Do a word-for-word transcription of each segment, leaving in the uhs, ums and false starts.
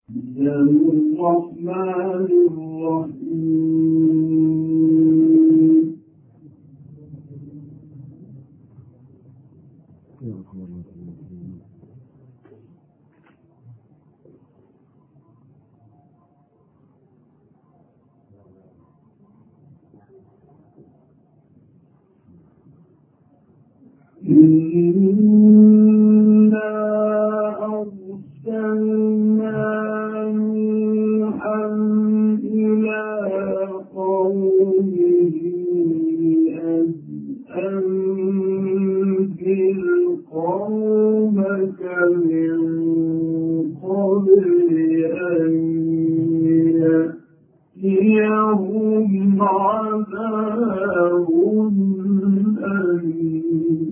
الرحمن الرحيم إنا أرسلنا نوحا إلى قومه أن أنذر قومك من قبل أن يأتيهم عذاب أليم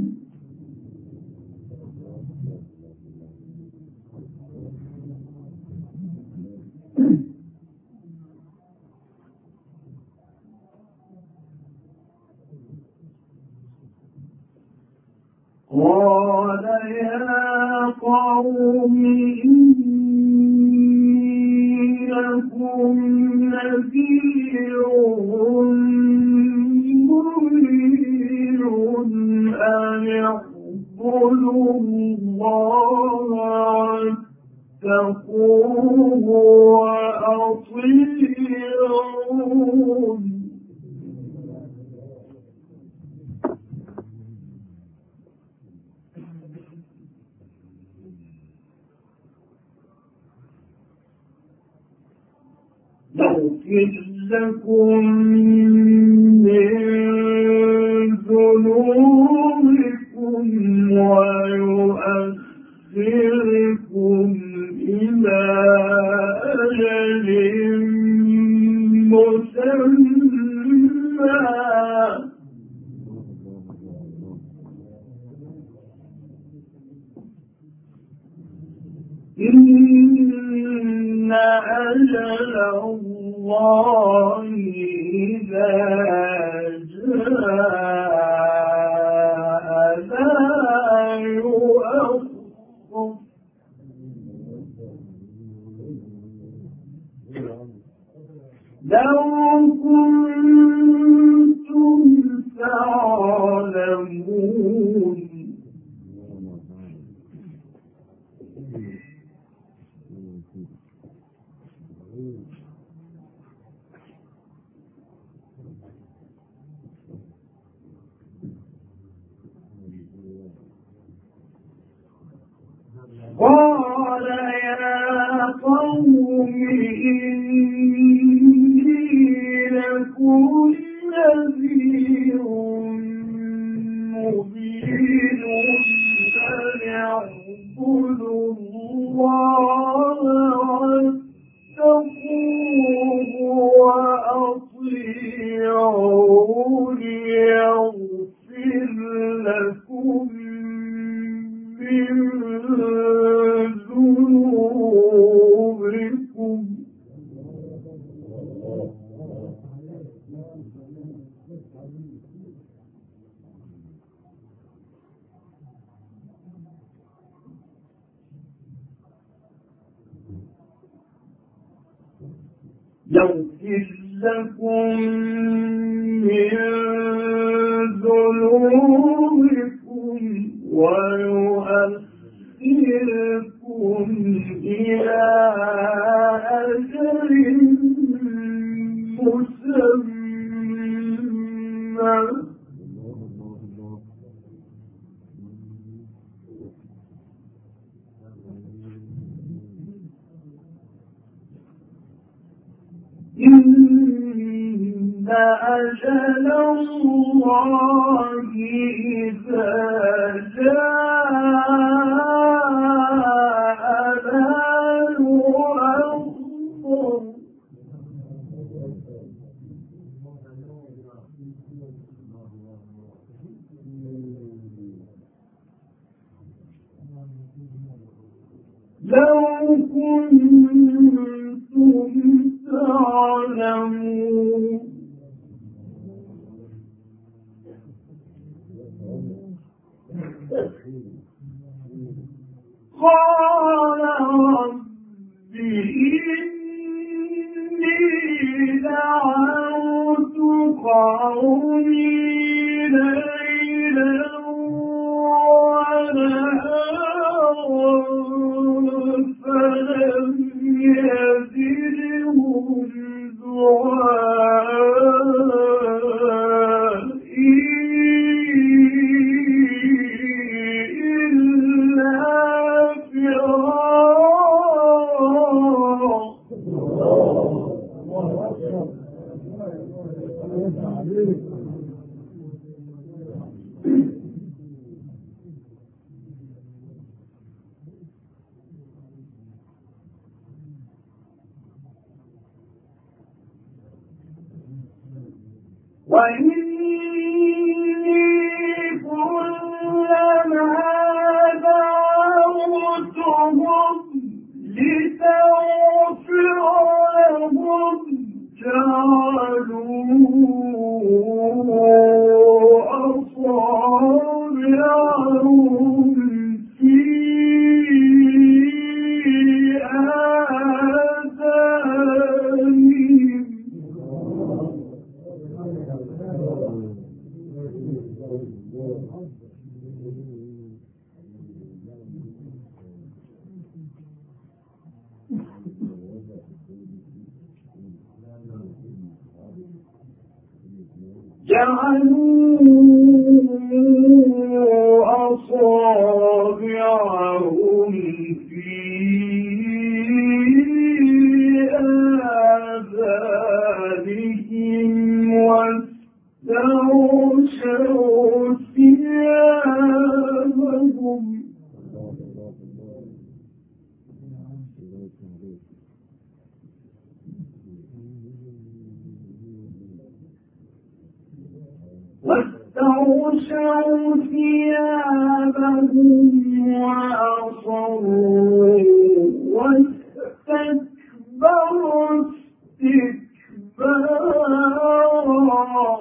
قال يا قوم إني لكم نذير مبين أن اعبدوا الله واتقوه وأطيعون يغفر لكم من ذنوبكم ويؤخركم إلى أجل مسمى إن أجل الله إذا جاء لا يؤخر لو كنتم تعلمون قال يا قوم إني لكم نذير مبين أن اعبدوا الله واتقوه وأطيعون يغفر لكم من ذنوبكم يغفر لكم من ذنوبكم ويؤخركم إلى أجل مسمى إن أجل الله إذا جاء لا يؤخر لو كنتم تعلمون قال رب إني دعوت قومي ليلا ونهارا فلم يزدهم دعائي إلا فرارا. وإني كلما دعوتهم لتغفر لهم جعلوا أصابعهم في آذانهم جعلوا أصابعهم في آذانهم واستغشوا ثيابهم واستغشوا ثيابهم وأصروا واستكبروا استكبارا.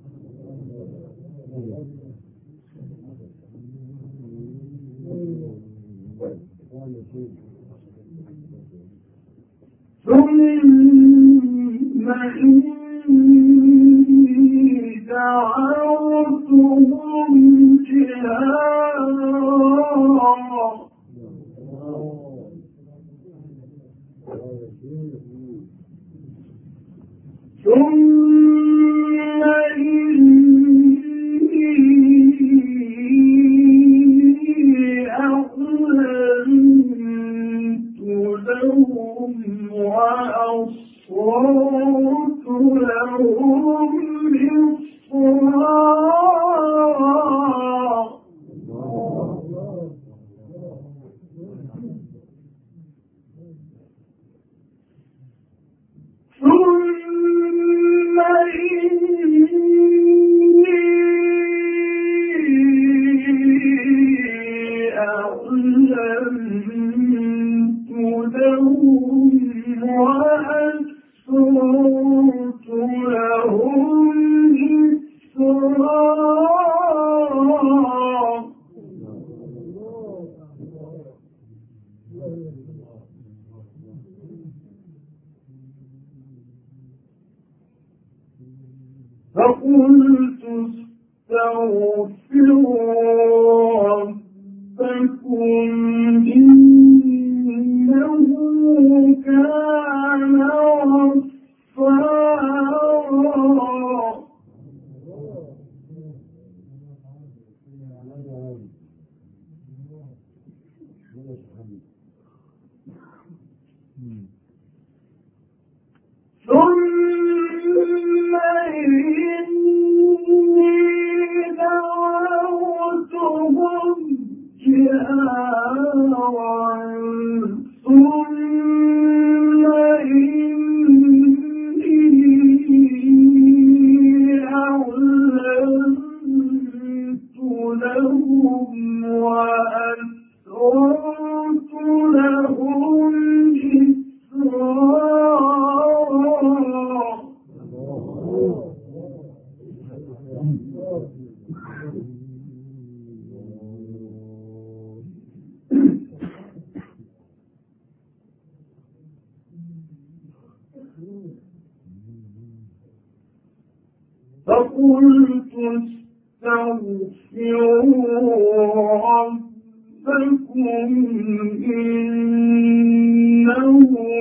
ثم إني دعوتهم جهارا ثم إني أعلنت لهم وأصررت لهم بالصراط ثم إني أعلنت لهم وأسررت لهم إسرارا فقلت استغفروا ربكم إنه كان غفارا. ثم إني دعوتهم جهارا ثم إني أعلنت لهم وأسررت لهم إسرارا فقلت استغفروا ربكم إنه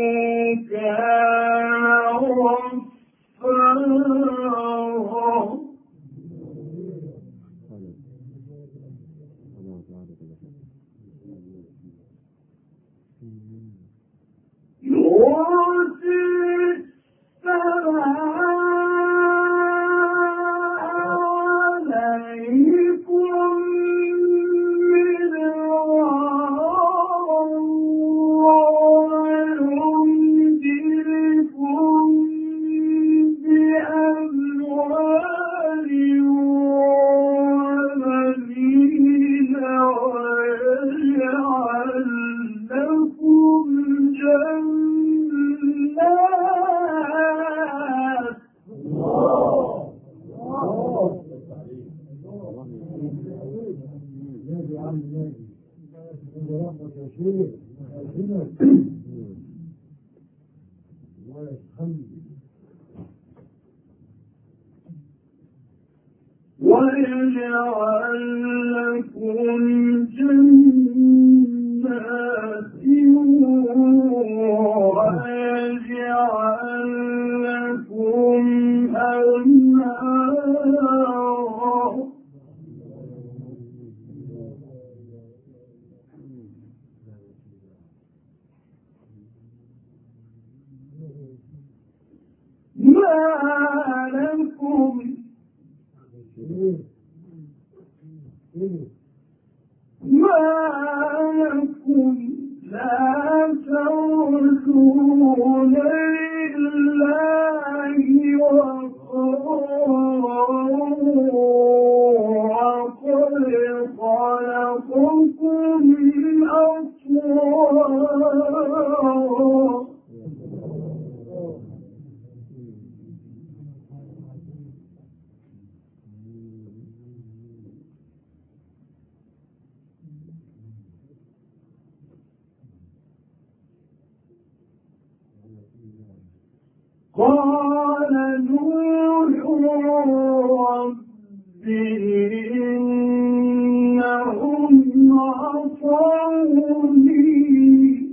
كان غفارا يرسل السماء عليكم مدرارا ويمددكم بأموال وبنين ويجعل لكم جنات ويجعل لكم جنات ويجعل لكم أنهارا ما لكم ما لكم لا ترجون لله وقارا وقد خلقكم أطوارا قال نوح رب إنهم عصوني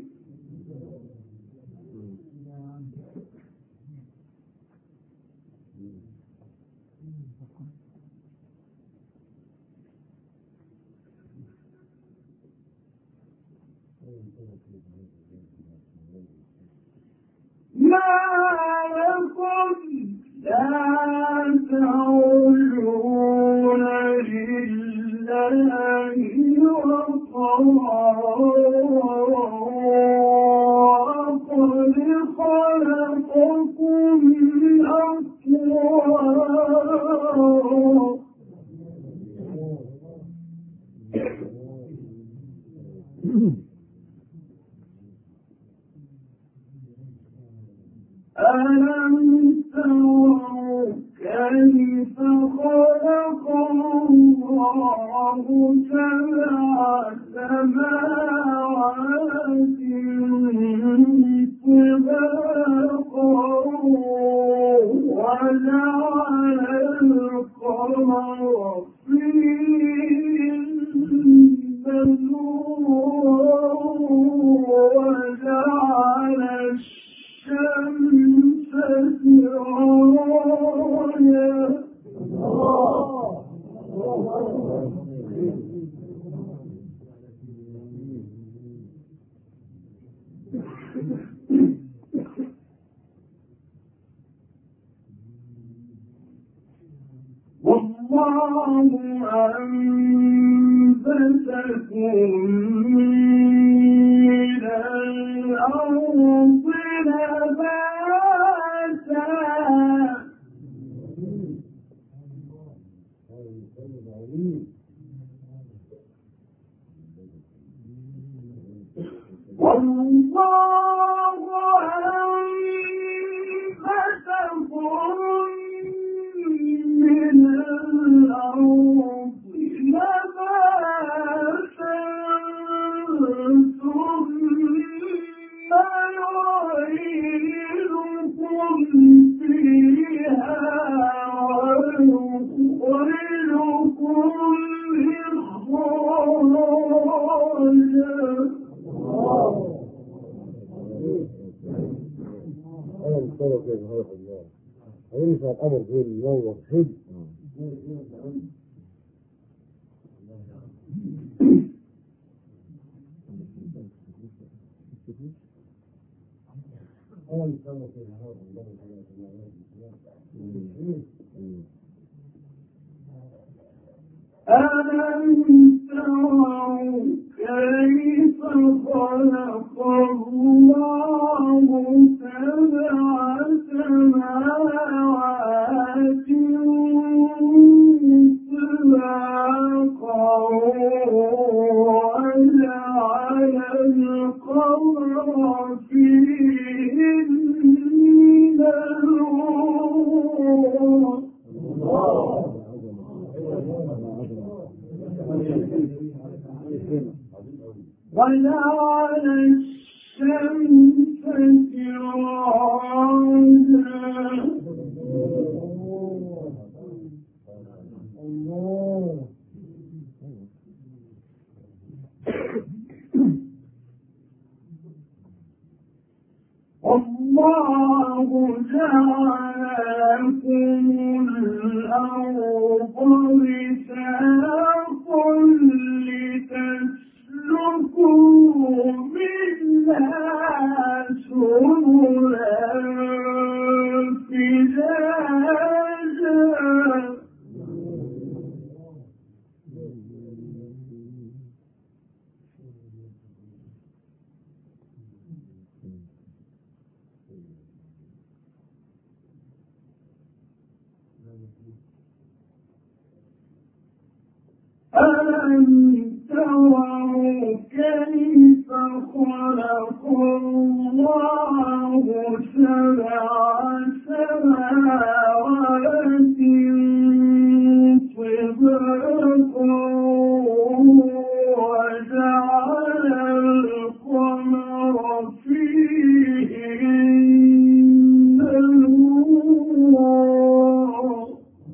ما لكم لا تعلون لله وقد خلقكم أطوارا ألم تروا كيف خلق الله سبع سماوات طباقا وجعل القمر فيهن نورا وجعل الشمس سراجا والله أنبتكم من الأرض نباتا والله أنبتكم من الأرض نباتا ثم يعيدكم طلب كده هيخ الله هينفع الأمر غير ينور حد ألم تروا كيف خلق الله سبع سماوات طباقا وجعل القمر فيهن نور وجعل الشمس سراجا الله جعل لكم الأرض بساطا لتسلكوا منها سبلا فجاجا ألم تروا كيف خلق الله سبع سماوات طباقا وجعل القمر فيهن نور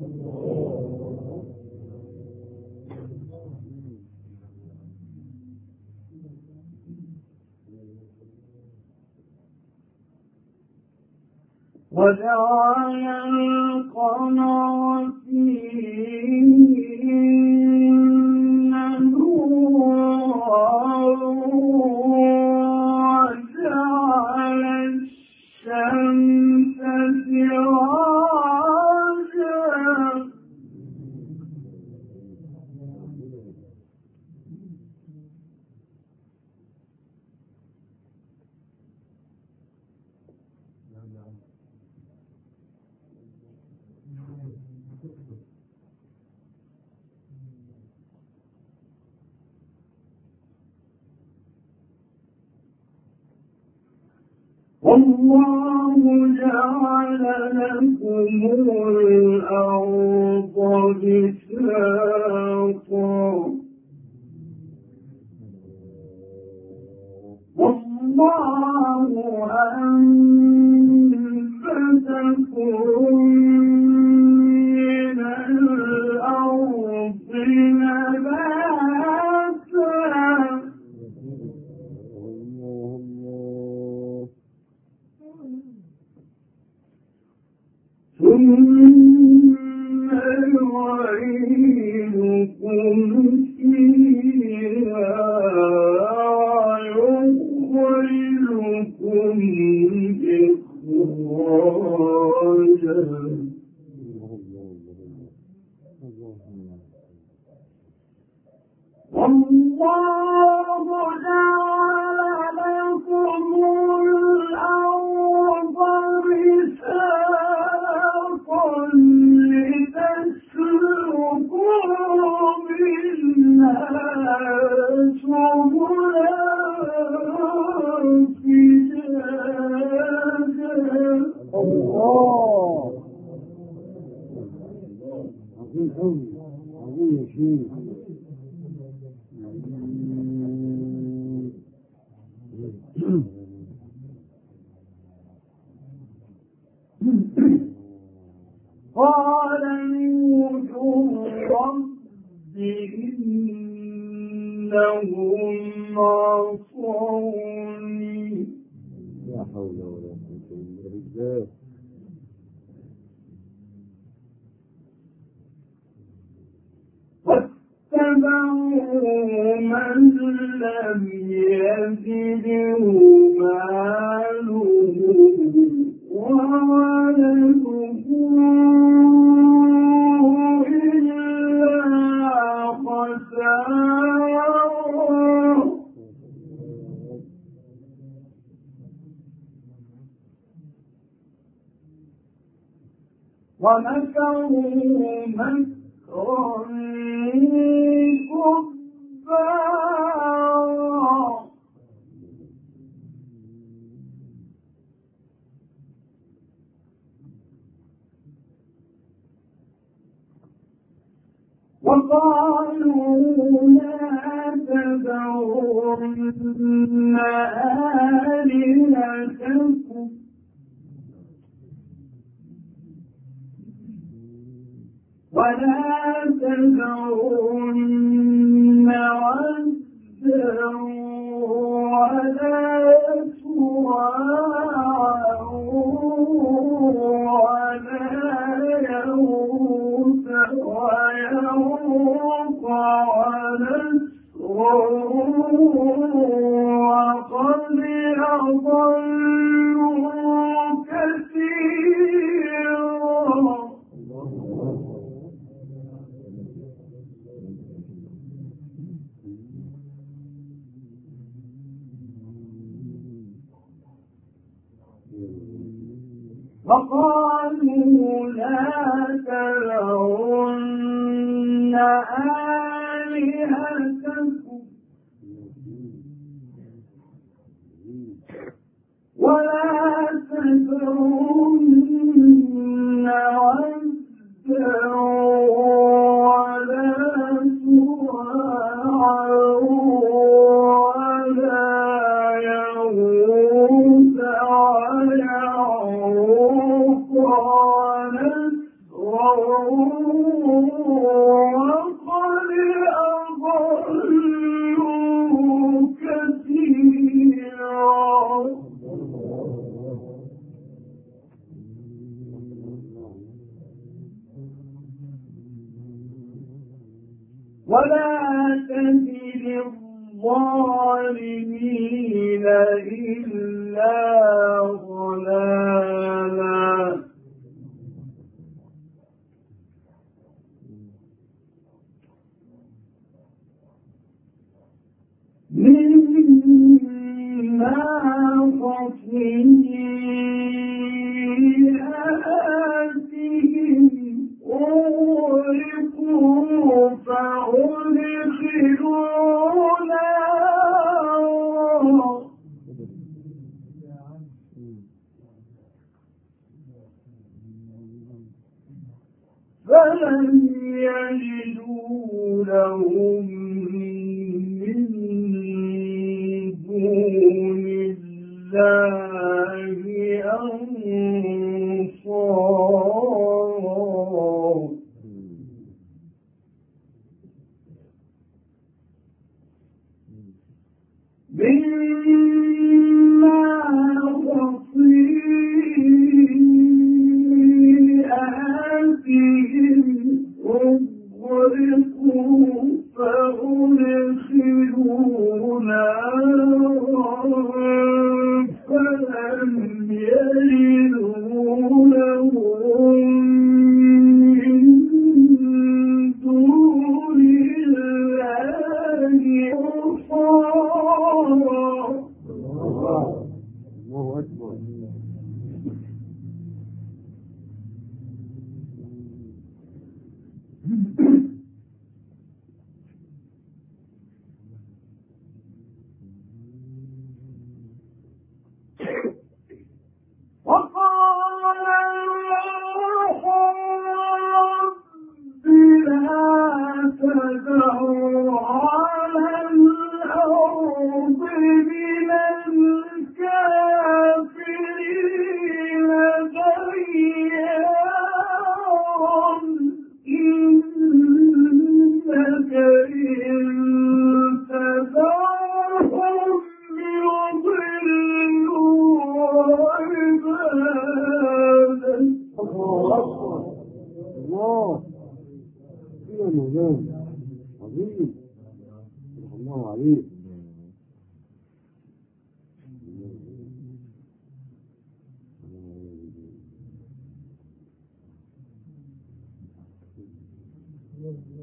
وجعل القمر فيهن نورا وجعل الشمس سراجا والله جعل لكم الأرض بساطا والله أنبتكم من الأرض نباتا ثم يعيدكم فيها ويخرجكم إخراجا والله جعل لكم الأرض بساطا لتسلكوا منها سبلا فجاجا الله عظيم أوي عظيم يا شيخ قال نوح رب إنهم عصوني لا حول ولا قوة إلا بالله من لم يزده ماله وولده إلا خسارا ومكروا مكرا كبارا وقالوا لا تذرن آلهتكم ولا تذرن ودا ولا سواعا ولا يغوث ويعوق ونسرا وقد أضلوا كثيرا وقالوا لا تذرن آلهتكم ولا تذرن ودا ولا سواعا ولا يغوث ويعوق ونسرا وقد أضلوا كثيرا ولا تزد الظالمين إلا ضلالا مما خطيئاتهم أغرقوا فأدخلوا نارا فلم يجدوا لهم من دون الله أنصارا مما خطيئاتهم أغرقوا فأدخلوا نارا فلم يجدوا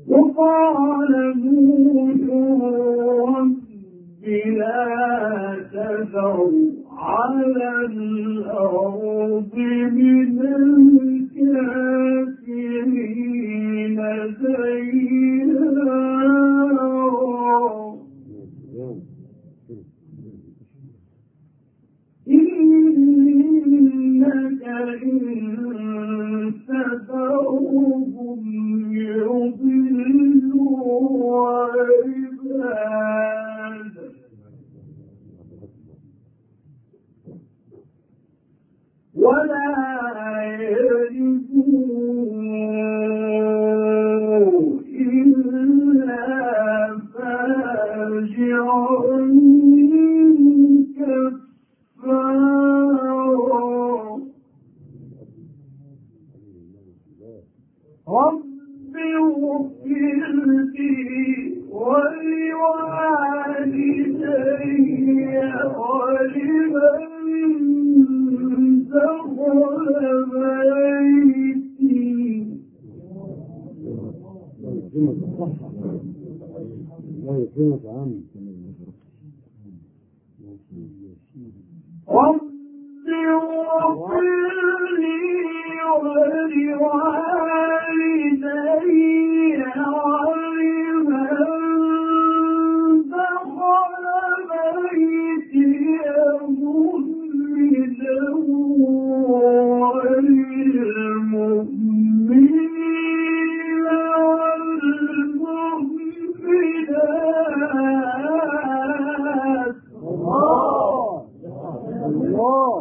وقال نوح رب لا تذر على الأرض من الكافرين ديارا إنك إن تذرهم يضلوا عبادك ولا يلدوا إلا فاجعا كفارا رب اغفر لي ولوالدي ولمن دخل بيتي الله يكرمك يا عم. رب اغفر لي ولوالدي ولمن دخل بيتي مؤمنا وللمؤمنين والمؤمنات الله الله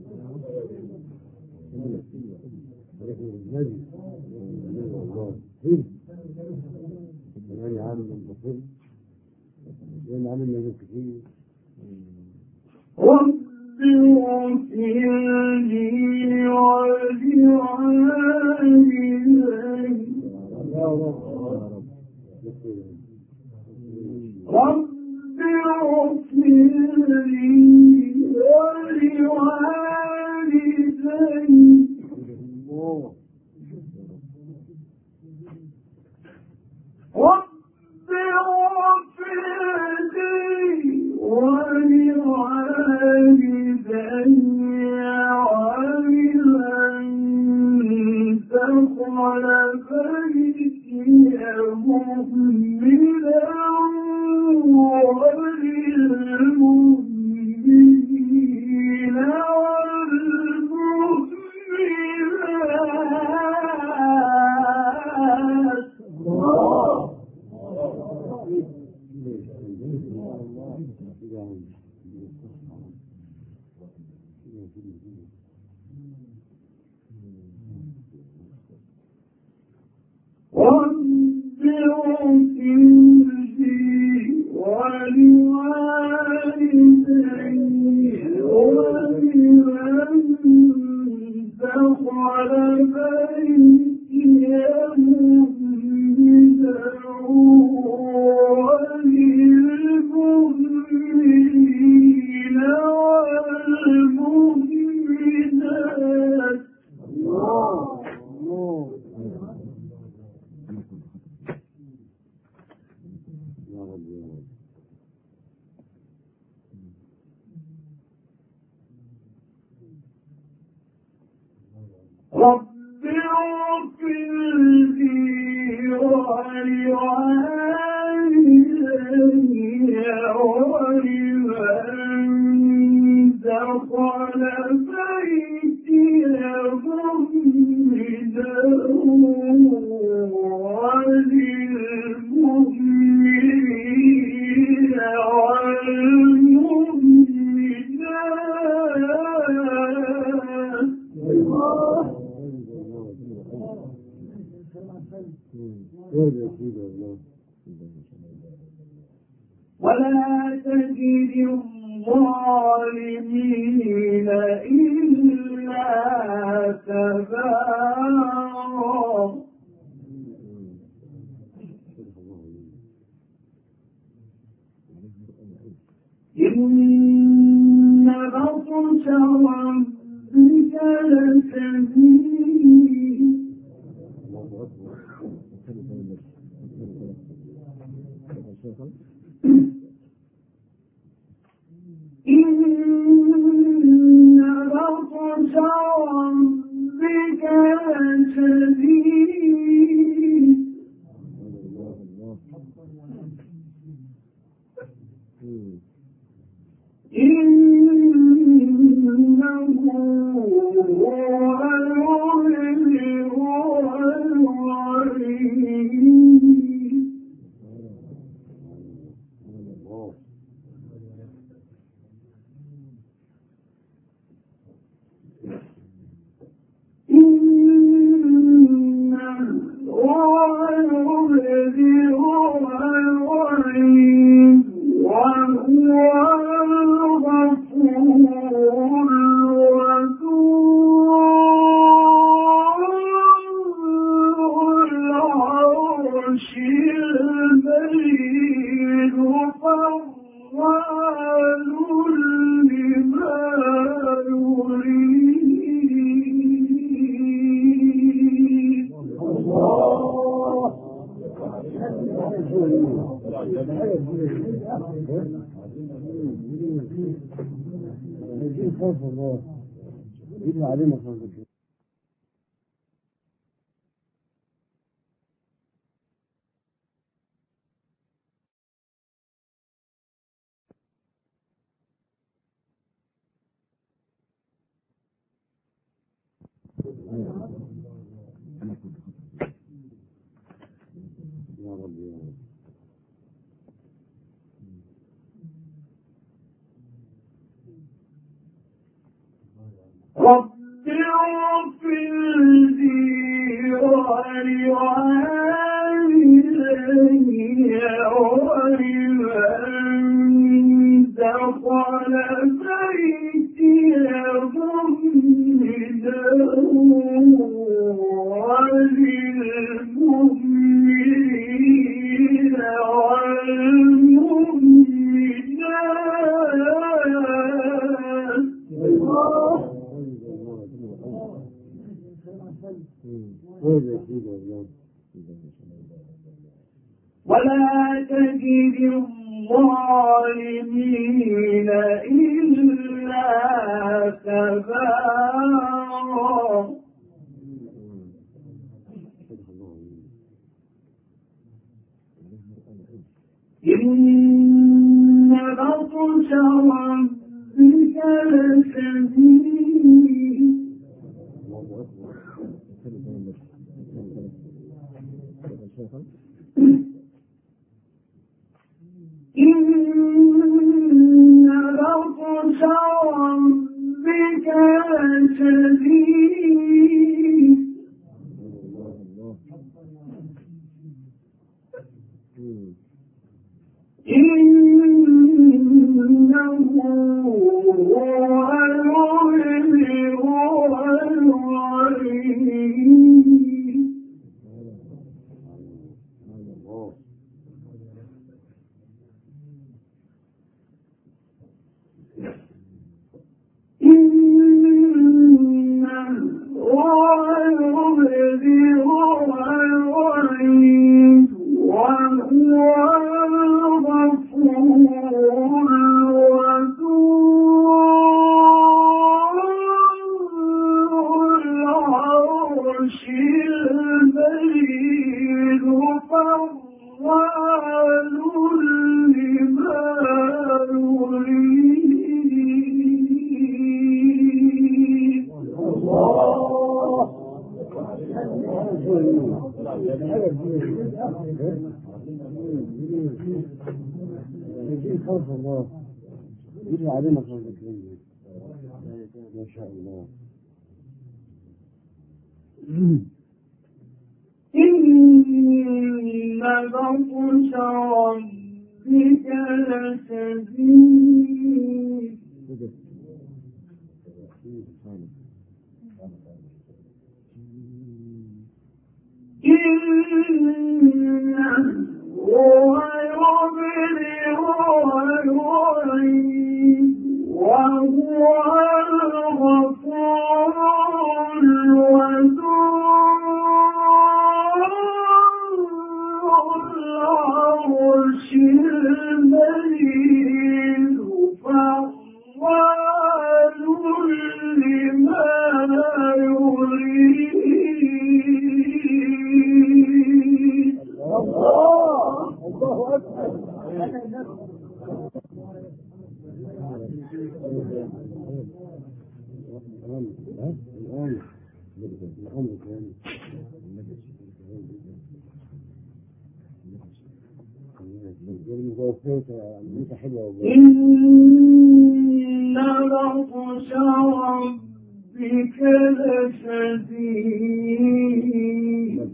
النبي يا عم البصير يا عم النبي كثير رب اغفر لي ولوالدي يا رب رب اغفر لي ولوالدي رب اغفر لي ولوالدي ولمن دخل بيتي مؤمنا وللمؤمنين والمؤمنات رب اغفر لي ولوالدي ولمن دخل بيتي مؤمنا وللمؤمنين والمؤمنات رب اغفر لي ولوالدي ولمن دخل بيتي مؤمنا وللمؤمنين والمؤمنات ولا تزد الظالمين إلا تبارا إن بطش ربك لشديد ربك لشديد إنه هو العلي العليم خوف الله يدفع علينا خوف الله. يا رب يا رب رب اغفر لي ولوالدي ولمن دخل بيتي مؤمنا وللمؤمنين والمؤمنات ولا تجد الظالمين إلا تبارا إن بطش ربك لشديد إن بطش ربك لشديد إنه هو العلي العليم خوف الله يدفع علينا خوف الله. ما شاء الله. إن بطش ربك لشديد إنه هو يبدئ ويعيد وهو الغفور الودود العرش المجيد فعال لما إن بطش ربك لشديد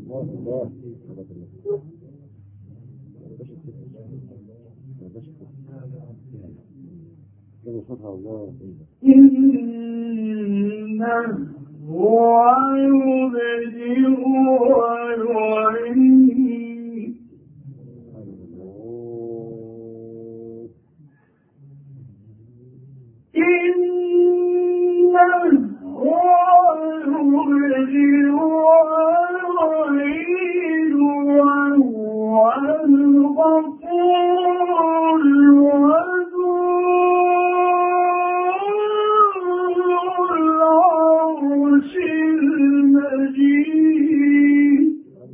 إنه هو يبدئ ويعيد إنه هو يبدئ ويعيد وهو الغفور العرش المجيد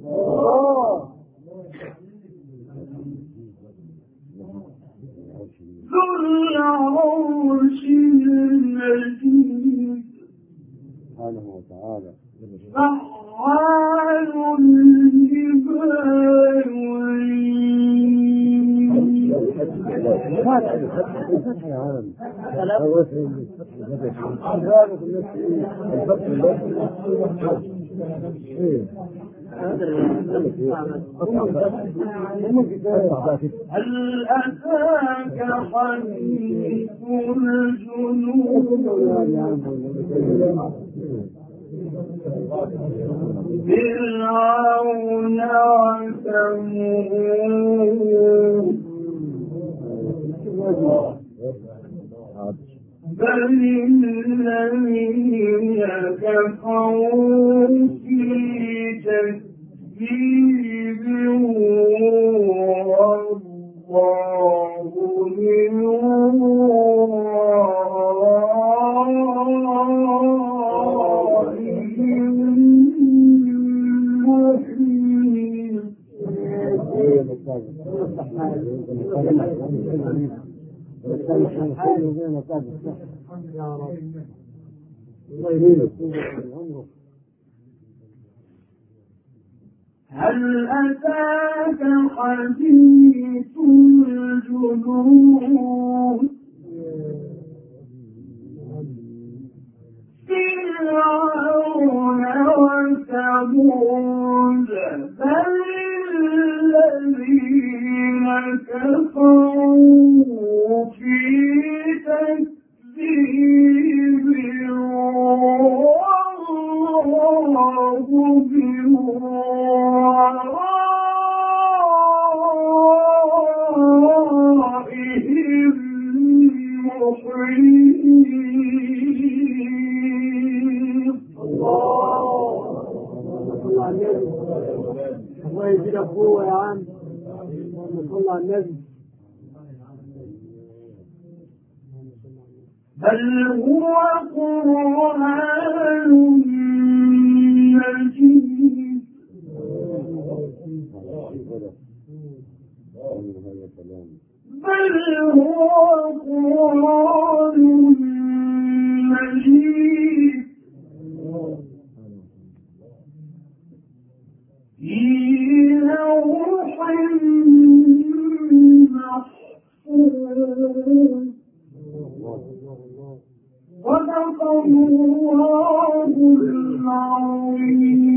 ذو العرش المجيد سبحانه وتعالى فعال لما يريد الفتح يا عالم هل أتاك حديث الجنود فرعون وثمود بل الذين كفروا في تكذيب والله من ورائهم محيط هل أتاك حديث الجنود فرعون وثمود بل الذين كفروا في تكذيب والله من ورائهم محيط. الله يزيد قوة يا عم. صلى على النبي. بل هو قرآن مجيد بل هو قرآن مجيد في لوح محفوظ. صدق الله العظيم.